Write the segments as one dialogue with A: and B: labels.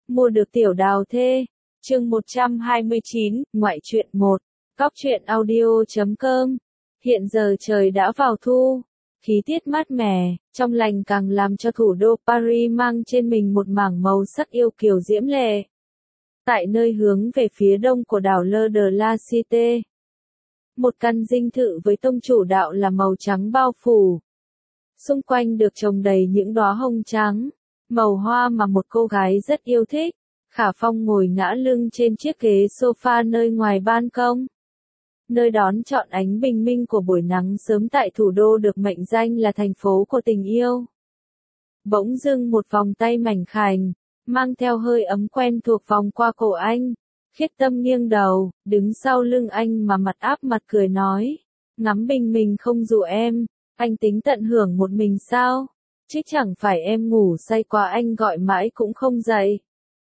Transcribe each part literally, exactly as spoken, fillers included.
A: Mua được tiểu đào thê. Chương một trăm hai mươi chín, ngoại truyện một. Cóc truyện audio chấm com. Hiện giờ trời đã vào thu, khí tiết mát mẻ, trong lành càng làm cho thủ đô Paris mang trên mình một mảng màu sắc yêu kiều diễm lệ. Tại nơi hướng về phía đông của đảo Le de la Cité, một căn dinh thự với tông chủ đạo là màu trắng bao phủ. Xung quanh được trồng đầy những đóa hồng trắng, màu hoa mà một cô gái rất yêu thích. Khả Phong ngồi ngã lưng trên chiếc ghế sofa nơi ngoài ban công, nơi đón trọn ánh bình minh của buổi nắng sớm tại thủ đô được mệnh danh là thành phố của tình yêu. Bỗng dưng một vòng tay mảnh khảnh, mang theo hơi ấm quen thuộc vòng qua cổ anh. Khiết Tâm nghiêng đầu, đứng sau lưng anh mà mặt áp mặt cười nói, ngắm bình minh không dụ em, anh tính tận hưởng một mình sao? Chứ chẳng phải em ngủ say quá anh gọi mãi cũng không dậy.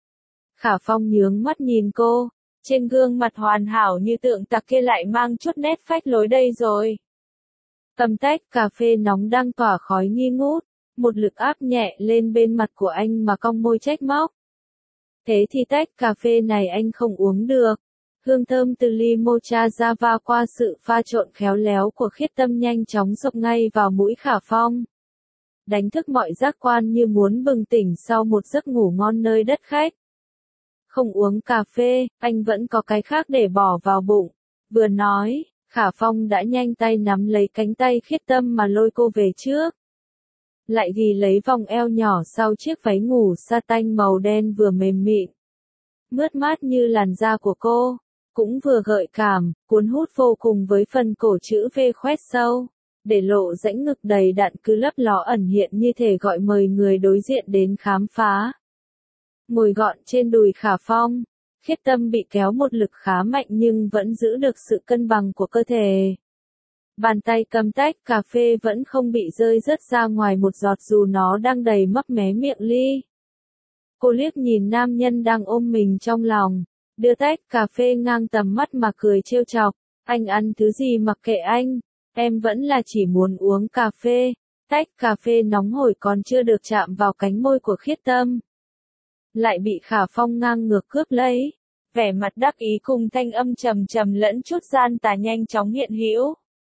A: Khả Phong nhướng mắt nhìn cô, trên gương mặt hoàn hảo như tượng tạc kia lại mang chút nét phách lối đây rồi. Cầm tách cà phê nóng đang tỏa khói nghi ngút, một lực áp nhẹ lên bên mặt của anh mà cong môi trách móc. Thế thì tách cà phê này anh không uống được. Hương thơm từ ly mocha java qua sự pha trộn khéo léo của Khiết Tâm nhanh chóng xộc ngay vào mũi Khả Phong, đánh thức mọi giác quan như muốn bừng tỉnh sau một giấc ngủ ngon nơi đất khách. Không uống cà phê, anh vẫn có cái khác để bỏ vào bụng. Vừa nói, Khả Phong đã nhanh tay nắm lấy cánh tay Khiết Tâm mà lôi cô về trước. Lại ghi lấy vòng eo nhỏ sau chiếc váy ngủ sa tanh màu đen vừa mềm mịn, mướt mát như làn da của cô, cũng vừa gợi cảm, cuốn hút vô cùng với phần cổ chữ V khoét sâu, để lộ rãnh ngực đầy đặn cứ lấp ló ẩn hiện như thể gọi mời người đối diện đến khám phá. Ngồi gọn trên đùi Khả Phong, Khiết Tâm bị kéo một lực khá mạnh nhưng vẫn giữ được sự cân bằng của cơ thể. Bàn tay cầm tách cà phê vẫn không bị rơi rớt ra ngoài một giọt dù nó đang đầy mấp mé miệng ly. Cô liếc nhìn nam nhân đang ôm mình trong lòng, đưa tách cà phê ngang tầm mắt mà cười trêu chọc, anh ăn thứ gì mặc kệ anh, em vẫn là chỉ muốn uống cà phê. Tách cà phê nóng hổi còn chưa được chạm vào cánh môi của Khiết Tâm, lại bị Khả Phong ngang ngược cướp lấy. Vẻ mặt đắc ý cùng thanh âm trầm trầm lẫn chút gian tà nhanh chóng hiện hữu.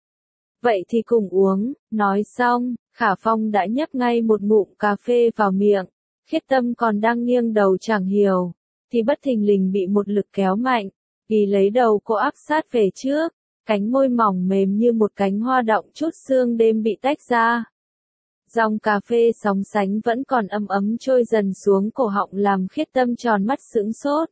A: Vậy thì cùng uống, nói xong, Khả Phong đã nhấp ngay một ngụm cà phê vào miệng. Khiết Tâm còn đang nghiêng đầu chẳng hiểu, thì bất thình lình bị một lực kéo mạnh, ghi lấy đầu cô áp sát về trước, cánh môi mỏng mềm như một cánh hoa động chút sương đêm bị tách ra. Dòng cà phê sóng sánh vẫn còn ấm ấm trôi dần xuống cổ họng làm Khiết Tâm tròn mắt sững sốt.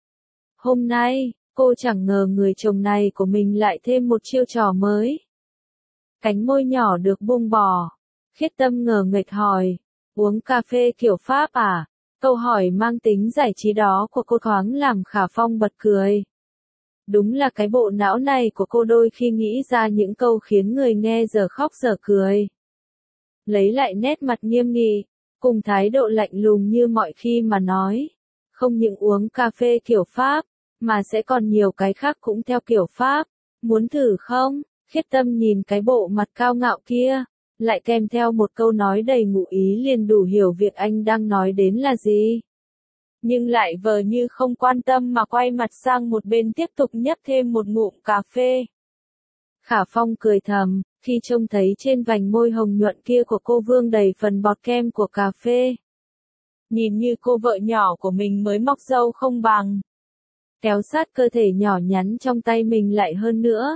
A: Hôm nay, cô chẳng ngờ người chồng này của mình lại thêm một chiêu trò mới. Cánh môi nhỏ được buông bỏ. Khiết Tâm ngờ nghệch hỏi, uống cà phê kiểu Pháp à? Câu hỏi mang tính giải trí đó của cô thoáng làm Khả Phong bật cười. Đúng là cái bộ não này của cô đôi khi nghĩ ra những câu khiến người nghe giờ khóc giờ cười. Lấy lại nét mặt nghiêm nghị, cùng thái độ lạnh lùng như mọi khi mà nói, không những uống cà phê kiểu Pháp, mà sẽ còn nhiều cái khác cũng theo kiểu Pháp. Muốn thử không? Khiết Tâm nhìn cái bộ mặt cao ngạo kia, lại kèm theo một câu nói đầy ngụ ý liền đủ hiểu việc anh đang nói đến là gì. Nhưng lại vờ như không quan tâm mà quay mặt sang một bên tiếp tục nhấp thêm một ngụm cà phê. Khả Phong cười thầm, khi trông thấy trên vành môi hồng nhuận kia của cô vương đầy phần bọt kem của cà phê. Nhìn như cô vợ nhỏ của mình mới mọc râu không bằng. Kéo sát cơ thể nhỏ nhắn trong tay mình lại hơn nữa.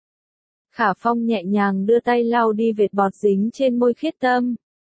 A: Khả Phong nhẹ nhàng đưa tay lau đi vệt bọt dính trên môi Khiết Tâm.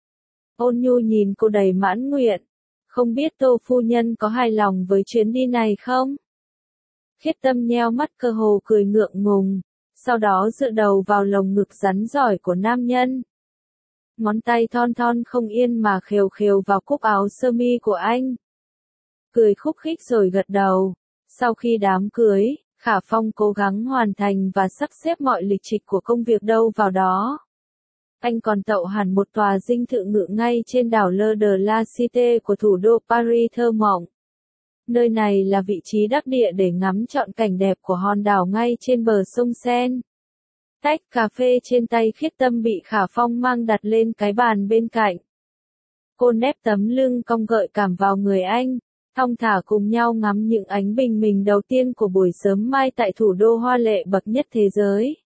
A: Ôn nhu nhìn cô đầy mãn nguyện. Không biết Tô phu nhân có hài lòng với chuyến đi này không? Khiết Tâm nheo mắt cơ hồ cười ngượng ngùng, sau đó dựa đầu vào lồng ngực rắn giỏi của nam nhân. Ngón tay thon thon không yên mà khều khều vào cúc áo sơ mi của anh. Cười khúc khích rồi gật đầu. Sau khi đám cưới, Khả Phong cố gắng hoàn thành và sắp xếp mọi lịch trình của công việc đâu vào đó. Anh còn tậu hẳn một tòa dinh thự ngự ngay trên đảo Le de la Cité của thủ đô Paris thơ mộng. Nơi này là vị trí đắc địa để ngắm trọn cảnh đẹp của hòn đảo ngay trên bờ sông Seine. Tách cà phê trên tay Khiết Tâm bị Khả Phong mang đặt lên cái bàn bên cạnh. Cô nép tấm lưng cong gợi cảm vào người anh, thong thả cùng nhau ngắm những ánh bình minh đầu tiên của buổi sớm mai tại thủ đô hoa lệ bậc nhất thế giới.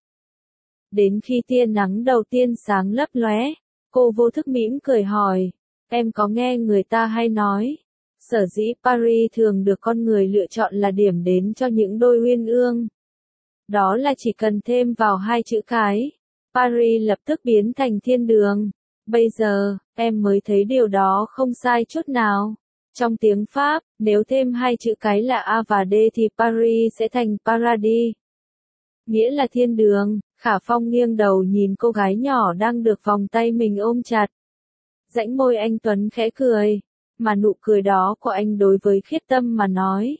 A: Đến khi tia nắng đầu tiên sáng lấp lóe, cô vô thức mỉm cười hỏi, em có nghe người ta hay nói, sở dĩ Paris thường được con người lựa chọn là điểm đến cho những đôi uyên ương. Đó là chỉ cần thêm vào hai chữ cái, Paris lập tức biến thành thiên đường. Bây giờ, em mới thấy điều đó không sai chút nào. Trong tiếng Pháp, nếu thêm hai chữ cái là A và D thì Paris sẽ thành Paradis. Nghĩa là thiên đường. Khả Phong nghiêng đầu nhìn cô gái nhỏ đang được vòng tay mình ôm chặt. Rãnh môi anh Tuấn khẽ cười, mà nụ cười đó của anh đối với Khiết Tâm mà nói.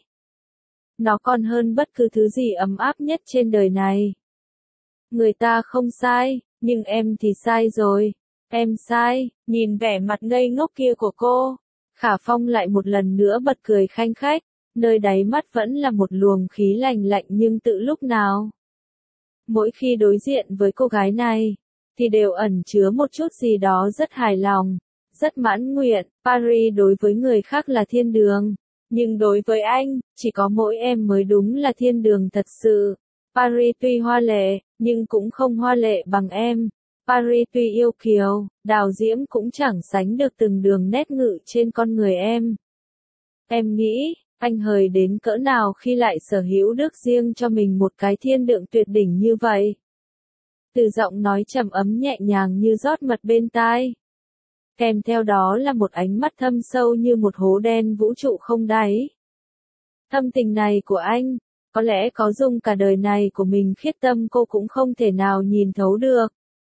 A: Nó còn hơn bất cứ thứ gì ấm áp nhất trên đời này. Người ta không sai, nhưng em thì sai rồi. Em sai, nhìn vẻ mặt ngây ngốc kia của cô. Khả Phong lại một lần nữa bật cười khanh khách, nơi đáy mắt vẫn là một luồng khí lạnh lạnh nhưng tự lúc nào. Mỗi khi đối diện với cô gái này, thì đều ẩn chứa một chút gì đó rất hài lòng, rất mãn nguyện. Paris đối với người khác là thiên đường, nhưng đối với anh, chỉ có mỗi em mới đúng là thiên đường thật sự. Paris tuy hoa lệ, nhưng cũng không hoa lệ bằng em. Paris tuy yêu kiều, đào diễm cũng chẳng sánh được từng đường nét ngự trên con người em. Em nghĩ, anh hời đến cỡ nào khi lại sở hữu được riêng cho mình một cái thiên đường tuyệt đỉnh như vậy. Từ giọng nói trầm ấm nhẹ nhàng như rót mật bên tai. Kèm theo đó là một ánh mắt thâm sâu như một hố đen vũ trụ không đáy. Thâm tình này của anh, có lẽ có dùng cả đời này của mình Khiết Tâm cô cũng không thể nào nhìn thấu được.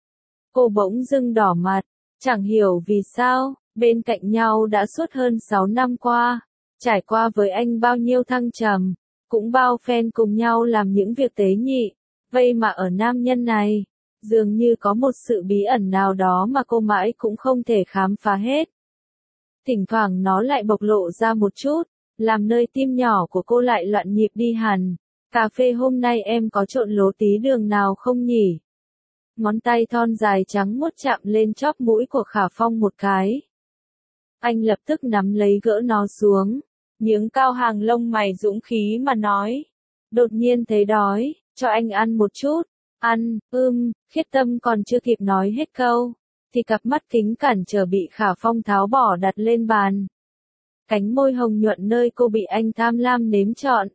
A: Cô bỗng dưng đỏ mặt, chẳng hiểu vì sao, bên cạnh nhau đã suốt hơn sáu năm qua, trải qua với anh bao nhiêu thăng trầm, cũng bao phen cùng nhau làm những việc tế nhị, vậy mà ở nam nhân này, dường như có một sự bí ẩn nào đó mà cô mãi cũng không thể khám phá hết. Thỉnh thoảng nó lại bộc lộ ra một chút, làm nơi tim nhỏ của cô lại loạn nhịp đi hẳn. Cà phê hôm nay em có trộn lố tí đường nào không nhỉ? Ngón tay thon dài trắng muốt chạm lên chóp mũi của Khả Phong một cái. Anh lập tức nắm lấy gỡ nó xuống, nhướng cao hàng lông mày dũng khí mà nói. Đột nhiên thấy đói, cho anh ăn một chút. Ăn, ưm, Khiết Tâm còn chưa kịp nói hết câu, thì cặp mắt kính cản trở bị Khả Phong tháo bỏ đặt lên bàn. Cánh môi hồng nhuận nơi cô bị anh tham lam nếm trọn.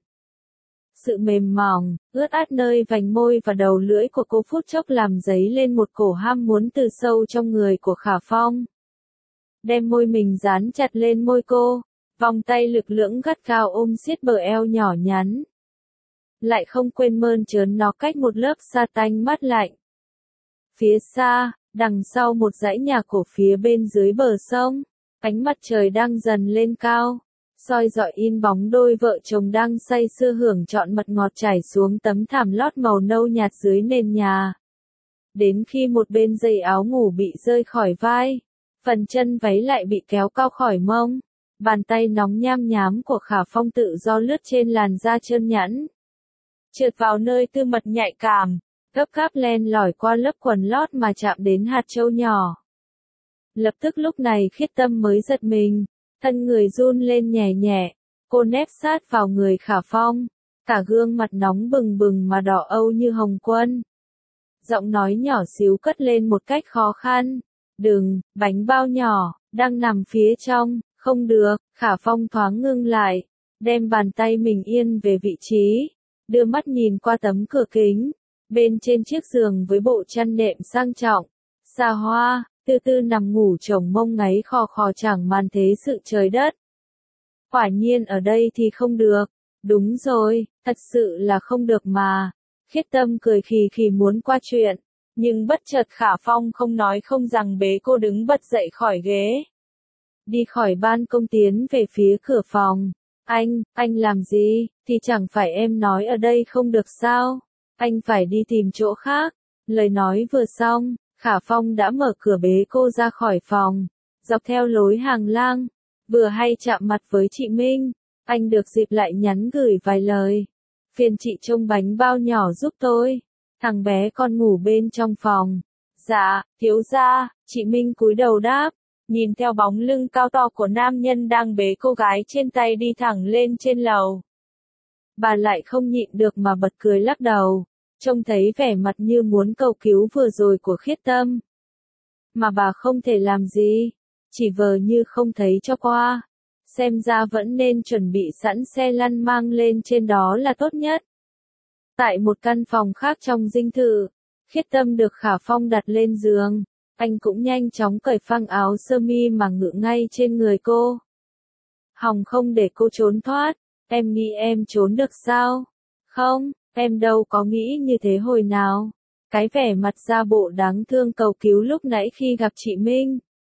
A: Sự mềm mỏng, ướt át nơi vành môi và đầu lưỡi của cô phút chốc làm dấy lên một cổ ham muốn từ sâu trong người của Khả Phong. Đem môi mình dán chặt lên môi cô, vòng tay lực lưỡng gắt gao ôm siết bờ eo nhỏ nhắn. Lại không quên mơn trớn nó cách một lớp sa tanh mát lạnh. Phía xa, đằng sau một dãy nhà cổ phía bên dưới bờ sông, ánh mặt trời đang dần lên cao, soi rọi in bóng đôi vợ chồng đang say sưa hưởng trọn mật ngọt chảy xuống tấm thảm lót màu nâu nhạt dưới nền nhà. Đến khi một bên dây áo ngủ bị rơi khỏi vai, phần chân váy lại bị kéo cao khỏi mông, bàn tay nóng nham nhám của Khả Phong tự do lướt trên làn da trơn nhẵn, trượt vào nơi tư mật nhạy cảm, gấp gáp len lỏi qua lớp quần lót mà chạm đến hạt châu nhỏ. Lập tức lúc này Khiết Tâm mới giật mình, thân người run lên nhẹ nhẹ, cô nép sát vào người Khả Phong, cả gương mặt nóng bừng bừng mà đỏ âu như hồng quân. Giọng nói nhỏ xíu cất lên một cách khó khăn, đừng, bánh bao nhỏ, đang nằm phía trong, không được. Khả Phong thoáng ngưng lại, đem bàn tay mình yên về vị trí, đưa mắt nhìn qua tấm cửa kính, bên trên chiếc giường với bộ chăn nệm sang trọng, xa hoa, từ từ nằm ngủ chồng mông ngáy khò khò chẳng màn thế sự trời đất. Quả nhiên ở đây thì không được, đúng rồi, thật sự là không được mà. Khiết Tâm cười khì khì muốn qua chuyện, nhưng bất chợt Khả Phong không nói không rằng bế cô đứng bật dậy khỏi ghế. Đi khỏi ban công tiến về phía cửa phòng. Anh, anh làm gì, thì chẳng phải em nói ở đây không được sao, anh phải đi tìm chỗ khác. Lời nói vừa xong, Khả Phong đã mở cửa bế cô ra khỏi phòng, dọc theo lối hàng lang, vừa hay chạm mặt với chị Minh, anh được dịp lại nhắn gửi vài lời. Phiền chị trông bánh bao nhỏ giúp tôi, thằng bé con ngủ bên trong phòng. Dạ, thiếu gia, chị Minh cúi đầu đáp, nhìn theo bóng lưng cao to của nam nhân đang bế cô gái trên tay đi thẳng lên trên lầu. Bà lại không nhịn được mà bật cười lắc đầu, trông thấy vẻ mặt như muốn cầu cứu vừa rồi của Khiết Tâm. Mà bà không thể làm gì, chỉ vờ như không thấy cho qua. Xem ra vẫn nên chuẩn bị sẵn xe lăn mang lên trên đó là tốt nhất. Tại một căn phòng khác trong dinh thự, Khiết Tâm được Khả Phong đặt lên giường. Anh cũng nhanh chóng cởi phăng áo sơ mi mà ngự ngay trên người cô. Hòng không để cô trốn thoát, em nghĩ em trốn được sao? Không, em đâu có nghĩ như thế hồi nào. Cái vẻ mặt ra bộ đáng thương cầu cứu lúc nãy khi gặp chị Minh.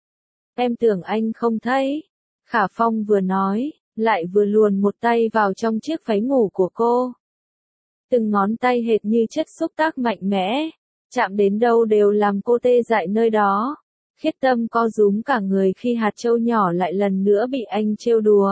A: Em tưởng anh không thấy. Khả Phong vừa nói, lại vừa luồn một tay vào trong chiếc váy ngủ của cô. Từng ngón tay hệt như chất xúc tác mạnh mẽ, chạm đến đâu đều làm cô tê dại nơi đó. Khiết Tâm co rúm cả người khi hạt châu nhỏ lại lần nữa bị anh trêu đùa.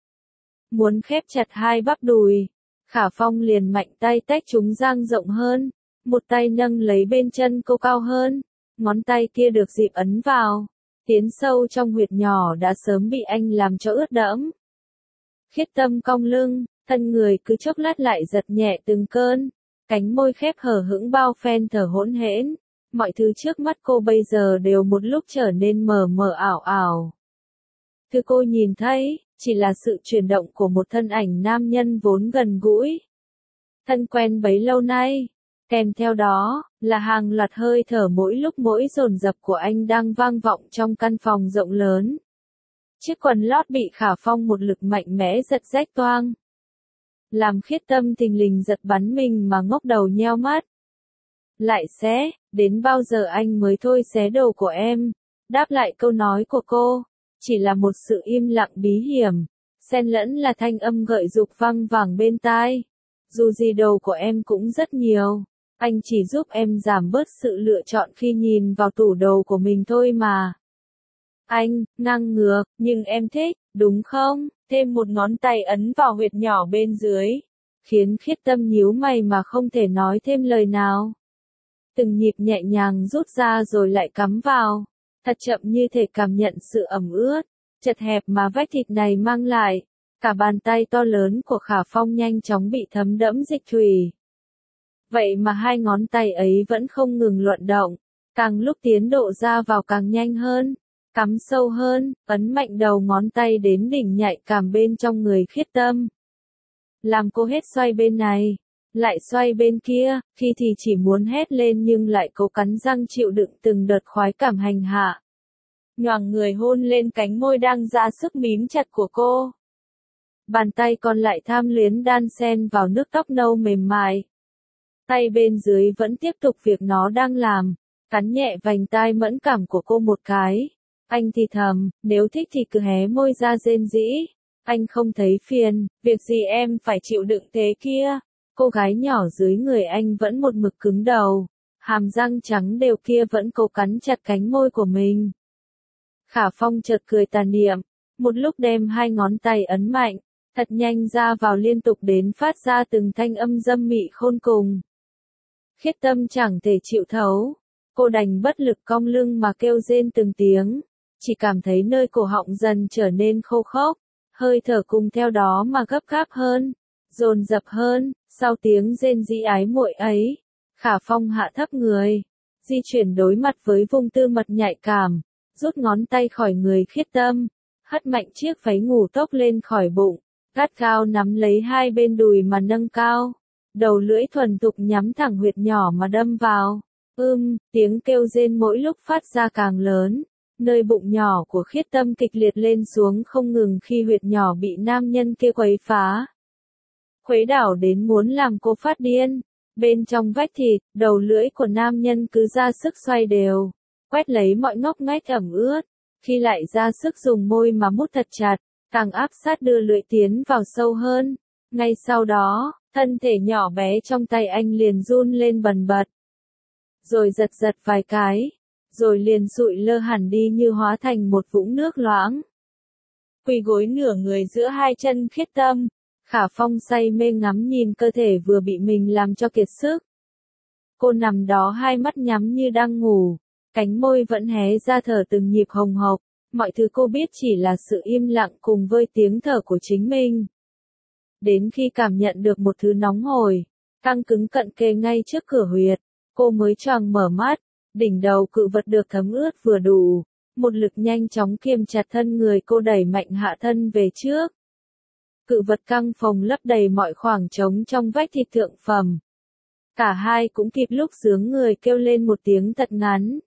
A: Muốn khép chặt hai bắp đùi, Khả Phong liền mạnh tay tách chúng dang rộng hơn, một tay nâng lấy bên chân cô cao hơn, ngón tay kia được dịp ấn vào, tiến sâu trong huyệt nhỏ đã sớm bị anh làm cho ướt đẫm. Khiết Tâm cong lưng, thân người cứ chốc lát lại giật nhẹ từng cơn, cánh môi khép hở hững bao phen thở hỗn hển, mọi thứ trước mắt cô bây giờ đều một lúc trở nên mờ mờ ảo ảo. Thứ cô nhìn thấy, chỉ là sự chuyển động của một thân ảnh nam nhân vốn gần gũi, thân quen bấy lâu nay, kèm theo đó, là hàng loạt hơi thở mỗi lúc mỗi dồn dập của anh đang vang vọng trong căn phòng rộng lớn. Chiếc quần lót bị Khả Phong một lực mạnh mẽ giật rách toang. Làm Khiết Tâm thình lình giật bắn mình mà ngốc đầu nheo mắt. Lại xé, đến bao giờ anh mới thôi xé đồ của em? Đáp lại câu nói của cô, chỉ là một sự im lặng bí hiểm, xen lẫn là thanh âm gợi dục vang vẳng bên tai. Dù gì đồ của em cũng rất nhiều, anh chỉ giúp em giảm bớt sự lựa chọn khi nhìn vào tủ đồ của mình thôi mà. Anh, ngang ngược, nhưng em thích, đúng không? Thêm một ngón tay ấn vào huyệt nhỏ bên dưới, khiến Khiết Tâm nhíu mày mà không thể nói thêm lời nào. Từng nhịp nhẹ nhàng rút ra rồi lại cắm vào, thật chậm như thể cảm nhận sự ẩm ướt, chật hẹp mà vách thịt này mang lại. Cả bàn tay to lớn của Khả Phong nhanh chóng bị thấm đẫm dịch thủy. Vậy mà hai ngón tay ấy vẫn không ngừng luận động, càng lúc tiến độ ra vào càng nhanh hơn, cắm sâu hơn, ấn mạnh đầu ngón tay đến đỉnh nhạy cảm bên trong người Khiết Tâm. Làm cô hết xoay bên này, lại xoay bên kia, khi thì chỉ muốn hét lên nhưng lại cố cắn răng chịu đựng từng đợt khoái cảm hành hạ. Nhoàng người hôn lên cánh môi đang ra sức mím chặt của cô. Bàn tay còn lại tham luyến đan xen vào nước tóc nâu mềm mại. Tay bên dưới vẫn tiếp tục việc nó đang làm, cắn nhẹ vành tai mẫn cảm của cô một cái. Anh thì thầm, nếu thích thì cứ hé môi ra rên rỉ. Anh không thấy phiền, việc gì em phải chịu đựng thế kia. Cô gái nhỏ dưới người anh vẫn một mực cứng đầu, hàm răng trắng đều kia vẫn cố cắn chặt cánh môi của mình. Khả Phong chợt cười tà niệm, một lúc đem hai ngón tay ấn mạnh, thật nhanh ra vào liên tục đến phát ra từng thanh âm dâm mị khôn cùng. Khiết Tâm chẳng thể chịu thấu, cô đành bất lực cong lưng mà kêu rên từng tiếng, chỉ cảm thấy nơi cổ họng dần trở nên khô khốc, hơi thở cùng theo đó mà gấp gáp hơn, dồn dập hơn. Sau tiếng rên rỉ ái muội ấy, Khả Phong hạ thấp người, di chuyển đối mặt với vùng tư mật nhạy cảm, rút ngón tay khỏi người Khiết Tâm, hất mạnh chiếc váy ngủ tốc lên khỏi bụng, gắt gao nắm lấy hai bên đùi mà nâng cao, đầu lưỡi thuần thục nhắm thẳng huyệt nhỏ mà đâm vào. Ưm, tiếng kêu rên mỗi lúc phát ra càng lớn, nơi bụng nhỏ của Khiết Tâm kịch liệt lên xuống không ngừng khi huyệt nhỏ bị nam nhân kia quấy phá. Khuấy đảo đến muốn làm cô phát điên. Bên trong vách thịt, đầu lưỡi của nam nhân cứ ra sức xoay đều, quét lấy mọi ngóc ngách ẩm ướt, khi lại ra sức dùng môi mà mút thật chặt, càng áp sát đưa lưỡi tiến vào sâu hơn. Ngay sau đó, thân thể nhỏ bé trong tay anh liền run lên bần bật, rồi giật giật vài cái, rồi liền sụi lơ hẳn đi như hóa thành một vũng nước loãng. Quỳ gối nửa người giữa hai chân Khiết Tâm, Khả Phong say mê ngắm nhìn cơ thể vừa bị mình làm cho kiệt sức. Cô nằm đó hai mắt nhắm như đang ngủ, cánh môi vẫn hé ra thở từng nhịp hồng hộc, Mọi thứ cô biết chỉ là sự im lặng cùng với tiếng thở của chính mình. Đến khi cảm nhận được một thứ nóng hổi, căng cứng cận kề ngay trước cửa huyệt, cô mới choàng mở mắt, đỉnh đầu cự vật được thấm ướt vừa đủ, một lực nhanh chóng kiềm chặt thân người cô đẩy mạnh hạ thân về trước. Cự vật căng phồng lấp đầy mọi khoảng trống trong vách thịt thượng phẩm. Cả hai cũng kịp lúc giướng người kêu lên một tiếng thật ngắn.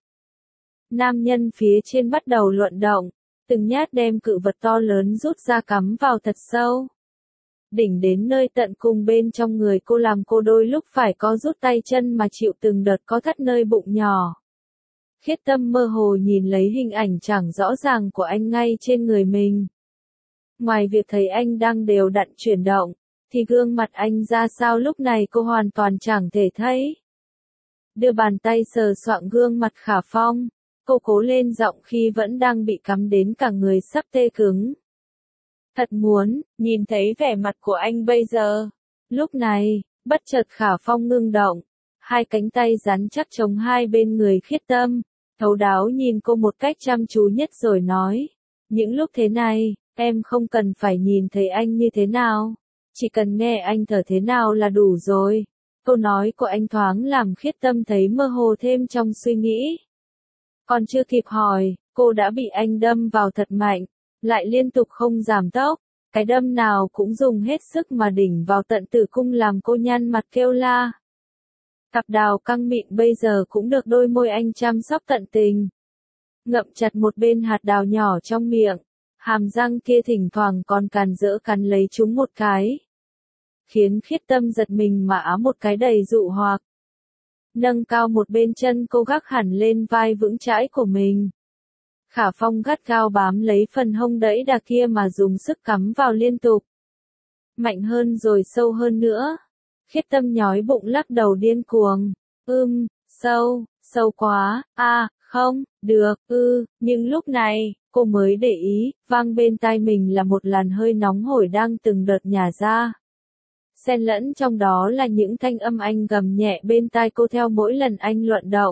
A: Nam nhân phía trên bắt đầu luận động, từng nhát đem cự vật to lớn rút ra cắm vào thật sâu. Đỉnh đến nơi tận cùng bên trong người cô làm cô đôi lúc phải có rút tay chân mà chịu từng đợt có thắt nơi bụng nhỏ. Khiết Tâm mơ hồ nhìn lấy hình ảnh chẳng rõ ràng của anh ngay trên người mình. Ngoài việc thấy anh đang đều đặn chuyển động, thì gương mặt anh ra sao lúc này cô hoàn toàn chẳng thể thấy. Đưa bàn tay sờ soạng gương mặt Khả Phong, cô cố lên giọng khi vẫn đang bị cắm đến cả người sắp tê cứng. Thật muốn, nhìn thấy vẻ mặt của anh bây giờ. Lúc này, bất chợt Khả Phong ngưng động, hai cánh tay rắn chắc chống hai bên người Khiết Tâm, thấu đáo nhìn cô một cách chăm chú nhất rồi nói, những lúc thế này, em không cần phải nhìn thấy anh như thế nào, chỉ cần nghe anh thở thế nào là đủ rồi. Câu nói của anh thoáng làm Khiết Tâm thấy mơ hồ thêm trong suy nghĩ. Còn chưa kịp hỏi, cô đã bị anh đâm vào thật mạnh, lại liên tục không giảm tốc, cái đâm nào cũng dùng hết sức mà đỉnh vào tận tử cung làm cô nhăn mặt kêu la. Cặp đào căng mịn bây giờ cũng được đôi môi anh chăm sóc tận tình. Ngậm chặt một bên hạt đào nhỏ trong miệng, hàm răng kia thỉnh thoảng còn càn rỡ cắn lấy chúng một cái. Khiến Khiết Tâm giật mình mà á một cái đầy dụ hoặc. Nâng cao một bên chân cô gác hẳn lên vai vững chãi của mình. Khả Phong gắt gao bám lấy phần hông đẫy đà kia mà dùng sức cắm vào liên tục. Mạnh hơn rồi sâu hơn nữa. Khiết Tâm nhói bụng lắc đầu điên cuồng. Ưm, sâu, sâu quá, a à, không, được, ư, nhưng lúc này, cô mới để ý, vang bên tai mình là một làn hơi nóng hổi đang từng đợt nhả ra. Xen lẫn trong đó là những thanh âm anh gầm nhẹ bên tai cô theo mỗi lần anh luận động.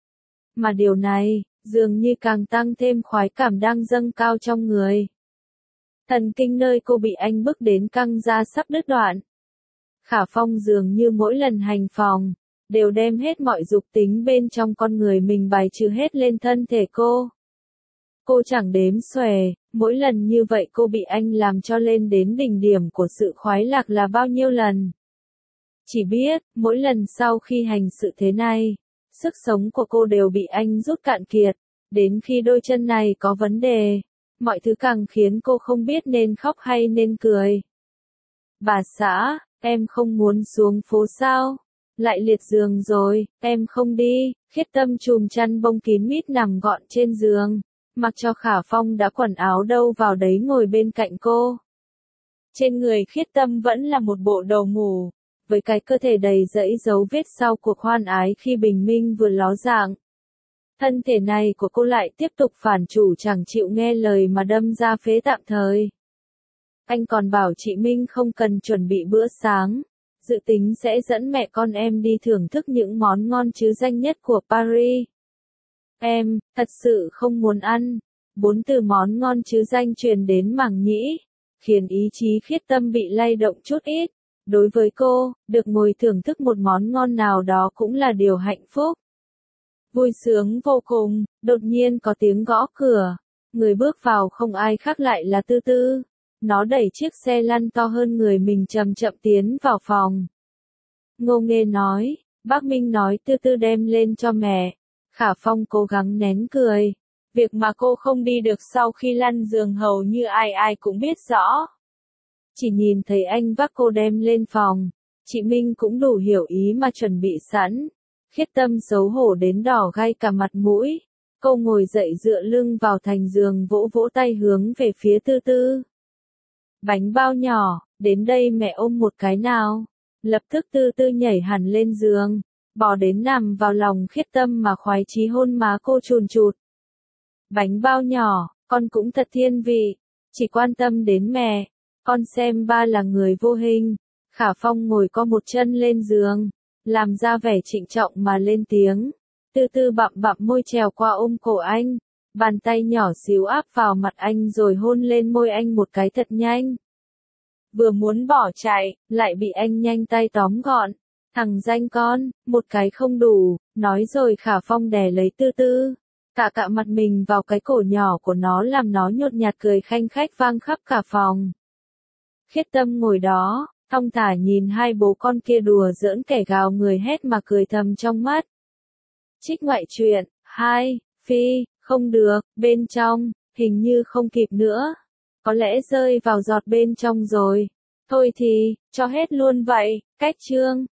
A: Mà điều này, dường như càng tăng thêm khoái cảm đang dâng cao trong người. Thần kinh nơi cô bị anh bức đến căng ra sắp đứt đoạn. Khả Phong dường như mỗi lần hành phòng, đều đem hết mọi dục tính bên trong con người mình bài trừ hết lên thân thể cô. Cô chẳng đếm xuể, mỗi lần như vậy cô bị anh làm cho lên đến đỉnh điểm của sự khoái lạc là bao nhiêu lần. Chỉ biết, mỗi lần sau khi hành sự thế này, sức sống của cô đều bị anh rút cạn kiệt, đến khi đôi chân này có vấn đề, mọi thứ càng khiến cô không biết nên khóc hay nên cười. Bà xã, em không muốn xuống phố sao? Lại liệt giường rồi, em không đi. Khiết Tâm chùm chăn bông kín mít nằm gọn trên giường, mặc cho Khả Phong đã quần áo đâu vào đấy ngồi bên cạnh cô. Trên người Khiết Tâm vẫn là một bộ đồ ngủ, với cái cơ thể đầy rẫy dấu vết sau cuộc hoan ái khi bình minh vừa ló dạng. Thân thể này của cô lại tiếp tục phản chủ chẳng chịu nghe lời mà đâm ra phế tạm thời. Anh còn bảo chị Minh không cần chuẩn bị bữa sáng, dự tính sẽ dẫn mẹ con em đi thưởng thức những món ngon chứ danh nhất của Paris. Em, thật sự không muốn ăn. Bốn từ món ngon chứ danh truyền đến màng nhĩ, khiến ý chí Khiết Tâm bị lay động chút ít. Đối với cô, được ngồi thưởng thức một món ngon nào đó cũng là điều hạnh phúc. Vui sướng vô cùng, đột nhiên có tiếng gõ cửa. Người bước vào không ai khác lại là Tư Tư. Nó đẩy chiếc xe lăn to hơn người mình chậm chậm tiến vào phòng. Ngô Nghê nói, bác Minh nói Tư Tư đem lên cho mẹ. Khả Phong cố gắng nén cười. Việc mà cô không đi được sau khi lăn giường hầu như ai ai cũng biết rõ. Chỉ nhìn thấy anh vác cô đem lên phòng, chị Minh cũng đủ hiểu ý mà chuẩn bị sẵn. Khiết Tâm xấu hổ đến đỏ gai cả mặt mũi. Cô ngồi dậy dựa lưng vào thành giường vỗ vỗ tay hướng về phía Tư Tư. Bánh bao nhỏ, đến đây mẹ ôm một cái nào. Lập tức Tư Tư nhảy hẳn lên giường, bò đến nằm vào lòng Khiết Tâm mà khoái chí hôn má cô chùn chụt. Bánh bao nhỏ, con cũng thật thiên vị, chỉ quan tâm đến mẹ, con xem ba là người vô hình. Khả Phong ngồi co một chân lên giường, làm ra vẻ trịnh trọng mà lên tiếng. Tư Tư bặm bặm môi trèo qua ôm cổ anh, Bàn tay nhỏ xíu áp vào mặt anh rồi hôn lên môi anh một cái thật nhanh. Vừa muốn bỏ chạy, lại bị anh nhanh tay tóm gọn. Thằng danh con, một cái không đủ, nói rồi Khả Phong đè lấy Tư Tư. Cả cạ mặt mình vào cái cổ nhỏ của nó làm nó nhột nhạt cười khanh khách vang khắp cả phòng. Khiết Tâm ngồi đó, thong thả nhìn hai bố con kia đùa giỡn kẻ gào người hét mà cười thầm trong mắt. Trích ngoại truyện, hai, Phi, không được, bên trong, hình như không kịp nữa. Có lẽ rơi vào giọt bên trong rồi. Thôi thì, cho hết luôn vậy, cách chương.